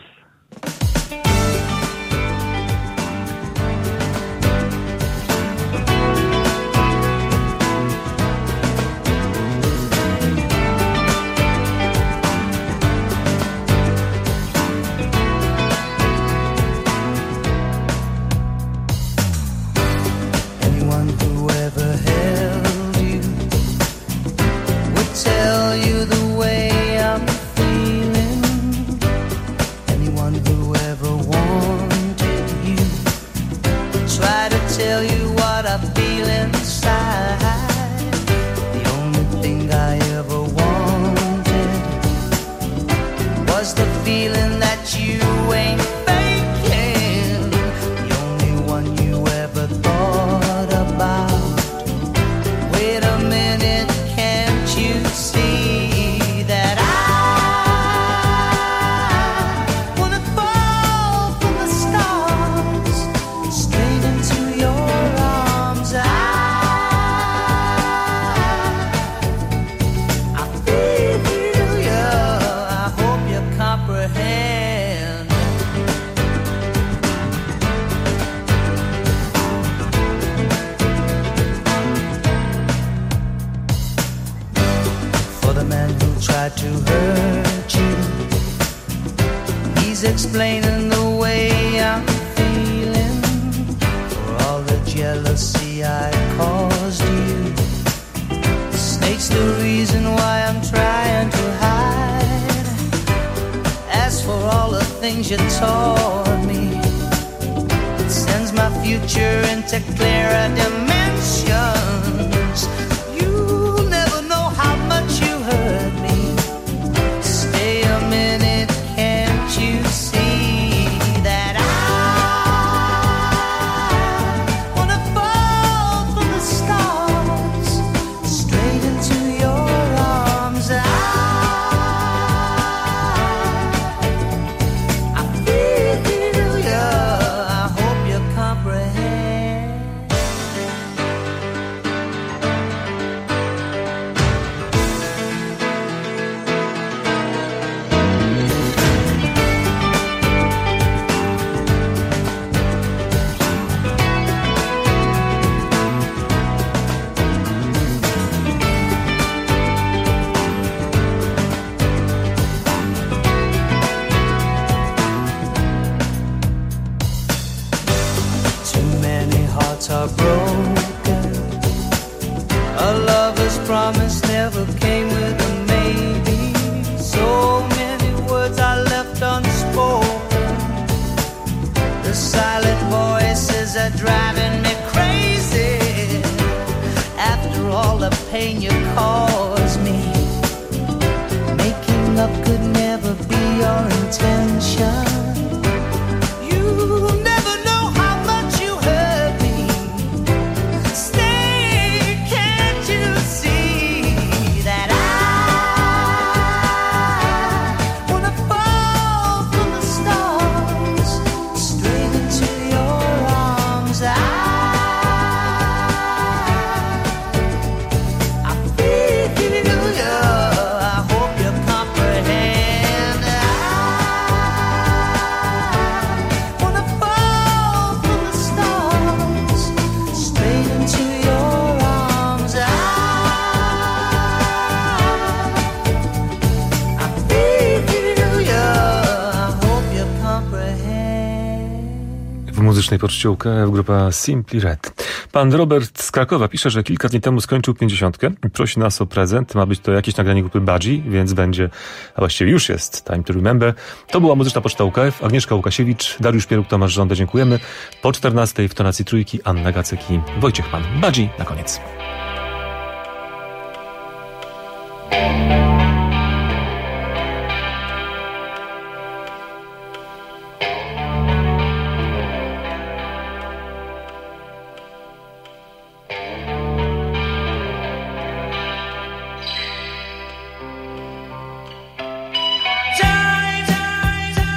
Tell you the way I'm feeling. Anyone who ever wanted you try to tell you what I feel inside. The only thing I ever wanted was the feeling that you ain't faking. The only one you ever thought about. Wait a minute, can't you see that I wanna fall from the stars straight into your arms? I, I feel you, I hope you comprehend. For the man who tried to hurt you, he's explaining the way I'm feeling. For all the jealousy I caused you, the snake's the reason why I'm trying to hide. As for all the things you taught me, it sends my future into clearer dimensions. You'll never know how much you hurt me. Stay a minute, can't you see that I wanna fall from the stars straight into your arms? I, I feel you, I hope you comprehend. Too many hearts are broken. A lover's promise never came with a maybe. So many words are left unspoken. The silent voices are driving me crazy. After all the pain you caused me, making up could never be your intention. You'll never know how much you hurt me. Stay, can't you see that I wanna fall from the stars straight into your arms? I, I feel you, I hope you comprehend. I wanna fall from the stars straight into your arms. I, I feel you, I hope you comprehend. W muzycznej poczcie U K F grupa Simply Red. Pan Robert z Krakowa pisze, że kilka dni temu skończył pięćdziesiątkę i prosi nas o prezent. Ma być to jakieś nagranie grupy Budgie, więc będzie, a właściwie już jest Time to Remember. To była muzyczna poczta U K F. Agnieszka Łukasiewicz, Dariusz Pieruk, Tomasz Żąda, dziękujemy. Po czternastej w tonacji trójki Anna Gacek i Wojciech Pan. Budgie na koniec.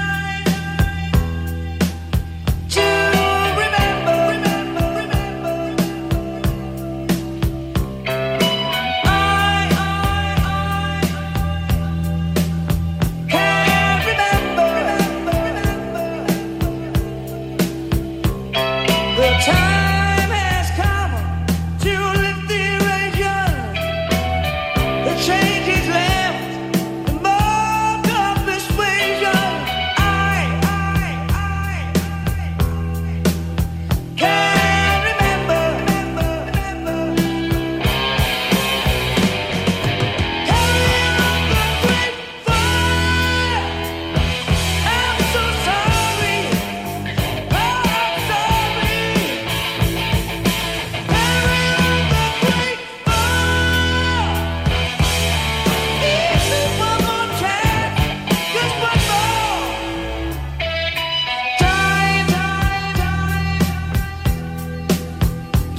To remember, remember, remember.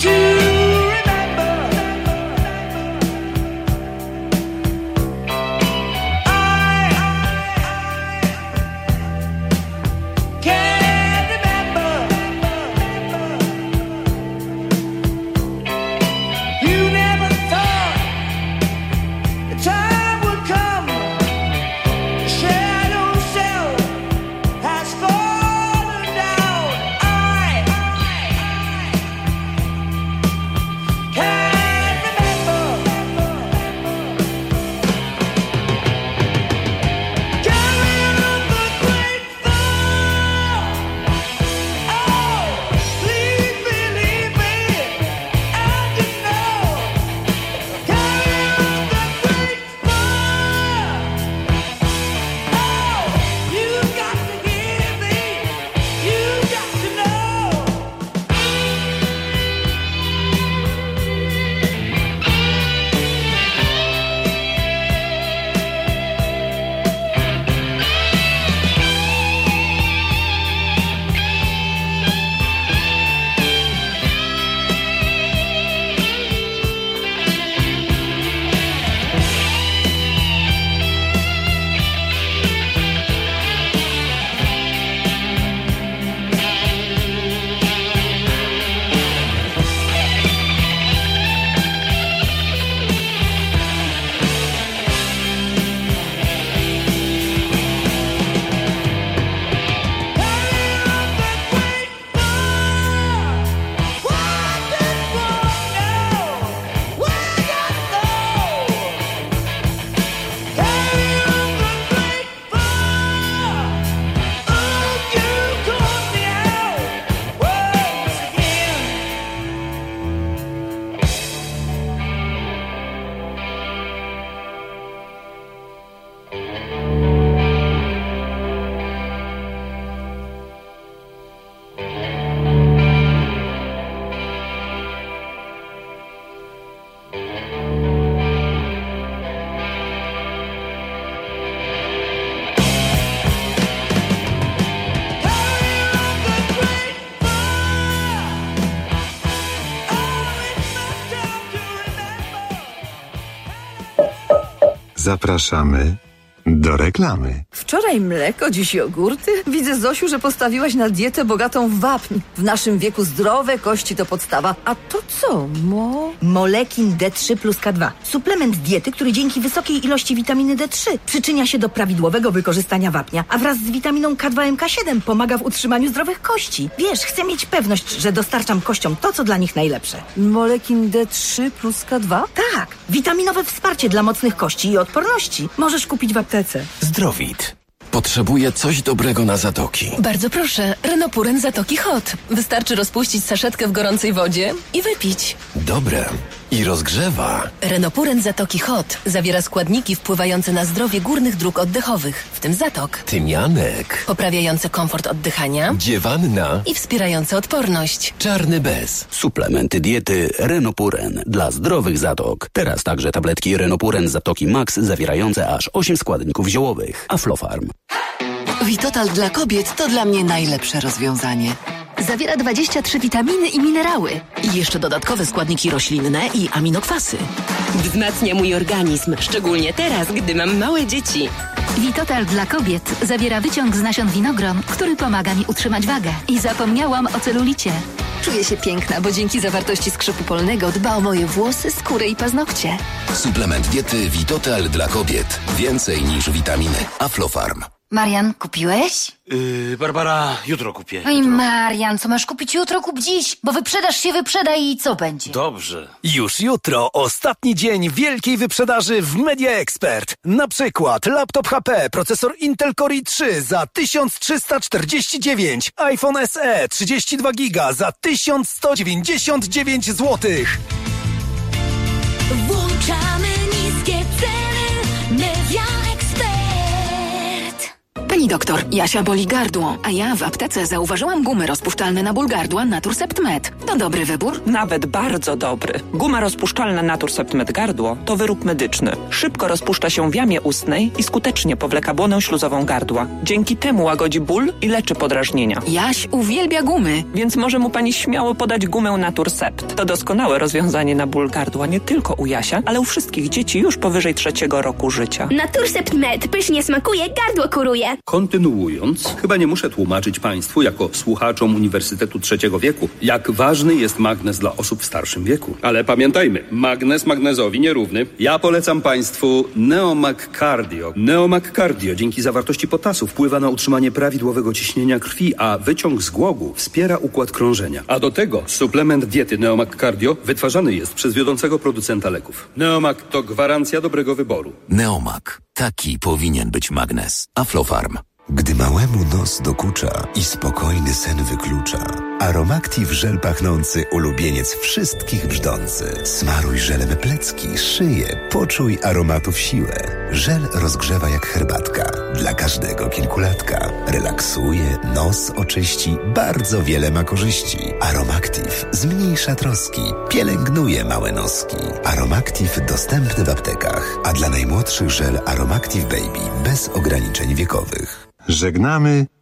Zapraszamy do reklamy. Wczoraj mleko, dziś jogurty? Widzę, Zosiu, że postawiłaś na dietę bogatą w wapń. W naszym wieku zdrowe kości to podstawa. A to co, mo? Molekin D trzy plus K dwa. Suplement diety, który dzięki wysokiej ilości witaminy D trzy przyczynia się do prawidłowego wykorzystania wapnia, a wraz z witaminą K dwa M K siedem pomaga w utrzymaniu zdrowych kości. Wiesz, chcę mieć pewność, że dostarczam kościom to, co dla nich najlepsze. Molekin D trzy plus K dwa? Tak. Witaminowe wsparcie dla mocnych kości i odporności. Możesz kupić w aptece. Zdrowit. Potrzebuję coś dobrego na zatoki. Bardzo proszę, Renopuren Zatoki Hot. Wystarczy rozpuścić saszetkę w gorącej wodzie i wypić. Dobre. I rozgrzewa. Renopuren Zatoki Hot zawiera składniki wpływające na zdrowie górnych dróg oddechowych, w tym zatok. Tymianek. Poprawiające komfort oddychania. Dziewanna. I wspierające odporność. Czarny bez. Suplementy diety Renopuren dla zdrowych zatok. Teraz także tabletki Renopuren Zatoki Max zawierające aż osiem składników ziołowych. Aflofarm. Vitotal dla kobiet to dla mnie najlepsze rozwiązanie. Zawiera dwadzieścia trzy witaminy i minerały. I jeszcze dodatkowe składniki roślinne i aminokwasy. Wzmacnia mój organizm, szczególnie teraz, gdy mam małe dzieci. Vitotal dla kobiet zawiera wyciąg z nasion winogron, który pomaga mi utrzymać wagę. I zapomniałam o celulicie. Czuję się piękna, bo dzięki zawartości skrzypu polnego dba o moje włosy, skórę i paznokcie. Suplement diety Vitotal dla kobiet. Więcej niż witaminy. Aflofarm. Marian, kupiłeś? Yy, Barbara, jutro kupię. Oj, Marian, co masz kupić jutro, kup dziś, bo wyprzedaż się wyprzeda i co będzie? Dobrze. Już jutro ostatni dzień wielkiej wyprzedaży w Media Expert. Na przykład laptop H P, procesor Intel Core i trzy za tysiąc trzysta czterdzieści dziewięć, iPhone S E trzydzieści dwa giga za tysiąc sto dziewięćdziesiąt dziewięć złotych. Włączamy niskie ceny, Media Expert. Pani doktor, Jasia boli gardło, a ja w aptece zauważyłam gumy rozpuszczalne na ból gardła Naturcept Med. To dobry wybór? Nawet bardzo dobry. Guma rozpuszczalna Naturcept Med Gardło to wyrób medyczny. Szybko rozpuszcza się w jamie ustnej i skutecznie powleka błonę śluzową gardła. Dzięki temu łagodzi ból i leczy podrażnienia. Jaś uwielbia gumy. Więc może mu pani śmiało podać gumę Naturcept. To doskonałe rozwiązanie na ból gardła nie tylko u Jasia, ale u wszystkich dzieci już powyżej trzeciego roku życia. Naturcept Med pysznie smakuje, gardło kuruje. Kontynuując, chyba nie muszę tłumaczyć Państwu, jako słuchaczom Uniwersytetu Trzeciego Wieku, jak ważny jest magnez dla osób w starszym wieku. Ale pamiętajmy, magnez magnezowi nierówny. Ja polecam Państwu Neomag Cardio. Neomag Cardio dzięki zawartości potasu wpływa na utrzymanie prawidłowego ciśnienia krwi, a wyciąg z głogu wspiera układ krążenia. A do tego suplement diety Neomag Cardio wytwarzany jest przez wiodącego producenta leków. Neomag to gwarancja dobrego wyboru. Neomag. Taki powinien być magnez. Aflofarm. Gdy małemu nos dokucza i spokojny sen wyklucza, Aromactive żel pachnący ulubieniec wszystkich brzdący. Smaruj żelem plecki, szyję, poczuj aromatów siłę. Żel rozgrzewa jak herbatka, dla każdego kilkulatka. Relaksuje, nos oczyści, bardzo wiele ma korzyści. Aromactive zmniejsza troski, pielęgnuje małe noski. Aromactive dostępny w aptekach, a dla najmłodszych żel Aromactive Baby bez ograniczeń wiekowych. Żegnamy